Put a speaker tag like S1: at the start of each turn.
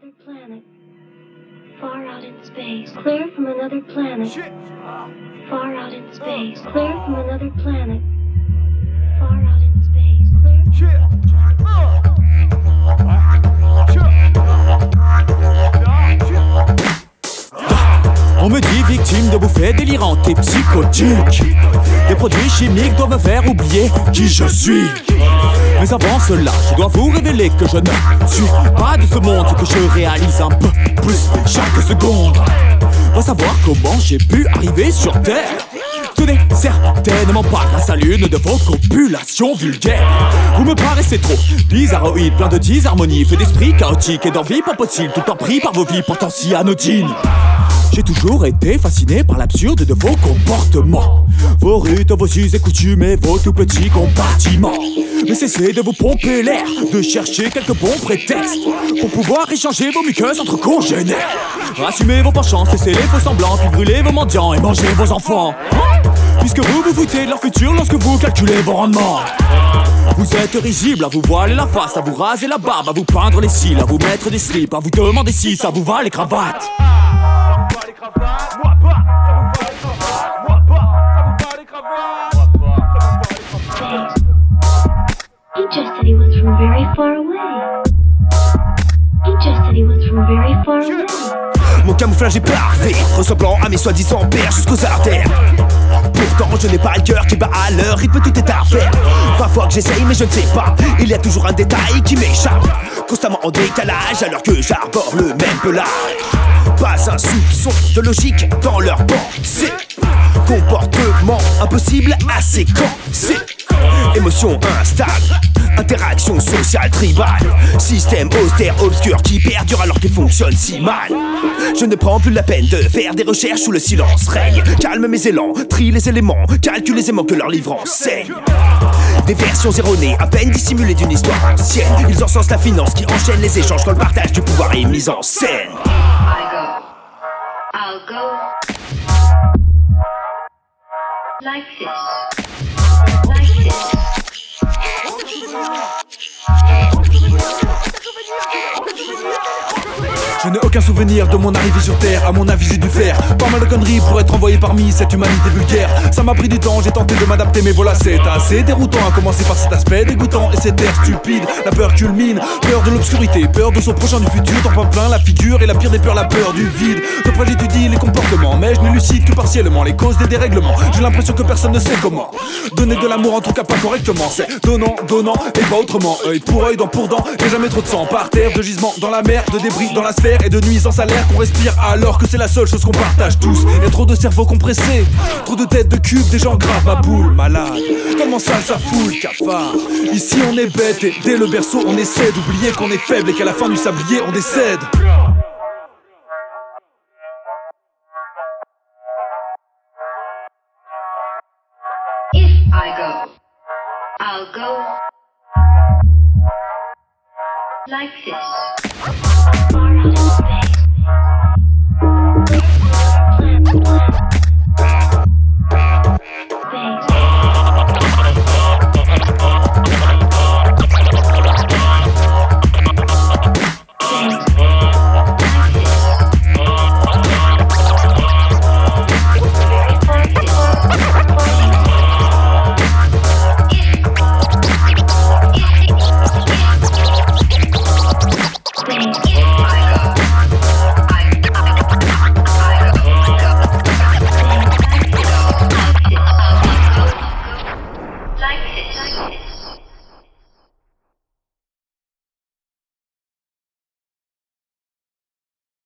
S1: another planet. Far out in space. Clear from another planet. Far out in space. Clear from another planet. Far out in space. Clear.
S2: On me dit victime de bouffées délirantes et psychotiques. Des produits chimiques doivent me faire oublier qui je suis. Mais avant cela, je dois vous révéler que je ne suis pas de ce monde, que je réalise un peu plus chaque seconde. Va savoir comment j'ai pu arriver sur Terre. Ce n'est certainement pas grâce à l'une de vos copulations vulgaires. Vous me paraissez trop bizarroïde, plein de disharmonie, fait d'esprit chaotique et d'envie pas possible, tout en pris par vos vies pourtant si anodines. J'ai toujours été fasciné par l'absurde de vos comportements, vos rites, vos us et coutumes et vos tout petits compartiments. Mais cessez de vous pomper l'air, de chercher quelques bons prétextes pour pouvoir échanger vos muqueuses entre congénères. Assumez vos penchants, cessez les faux semblants, puis brûlez vos mendiants et mangez vos enfants. Puisque vous vous foutez de leur futur lorsque vous calculez vos rendements. Vous êtes risible à vous voiler la face, à vous raser la barbe, à vous peindre les cils, à vous mettre des slips, à vous demander si ça vous va les cravates.
S3: Moi pas, ça vous va les cravates. Moi pas, ça vous va les cravates.
S1: He just said he was from very far away. He just said he was from very far away.
S4: Mon camouflage est parfait, ressemblant à mes soi-disant pères jusqu'aux artères. Pourtant je n'ai pas le cœur qui bat à leur rythme, tout est à faire. Parfois que j'essaye mais je ne sais pas, il y a toujours un détail qui m'échappe. Constamment en décalage alors que j'arbore le même pelage. Pas un soupçon de logique dans leur pensée. Comportement impossible à séquencer. Émotion instable, interaction sociale tribale. Système austère, obscur qui perdure alors qu'il fonctionne si mal. Je ne prends plus la peine de faire des recherches où le silence règne. Calme mes élans, trie les éléments, calcule aisément que leur livre enseigne. Des versions erronées, à peine dissimulées d'une histoire ancienne. Ils encensent la finance qui enchaîne les échanges quand le partage du pouvoir est mis en scène.
S1: I'll go like this. Like this.
S5: Je n'ai aucun souvenir de mon arrivée sur Terre. À mon avis j'ai dû faire pas mal de conneries pour être envoyé parmi cette humanité vulgaire. Ça m'a pris du temps, j'ai tenté de m'adapter mais voilà c'est assez déroutant. À commencer par cet aspect dégoûtant et cet air stupide. La peur culmine, peur de l'obscurité, peur de son prochain du futur. T'en prends plein la figure et la pire des peurs, la peur du vide. De près j'étudie les comportements mais je n'élucide que partiellement les causes des dérèglements. J'ai l'impression que personne ne sait comment donner de l'amour, en tout cas pas correctement. C'est donnant, donnant et pas autrement. Œil pour œil, dent pour dent et jamais trop de sang. Par terre, de gisement dans la mer, de débris dans la sphère et de nuisances à l'air qu'on respire alors que c'est la seule chose qu'on partage tous. Y'a trop de cerveaux compressés, trop de têtes de cubes, des gens graves, ma boule malade. Comment ça fout le cafard. Ici on est bête et dès le berceau on essaie d'oublier qu'on est faible et qu'à la fin du sablier on décède.
S1: If I go, I'll go like this. Far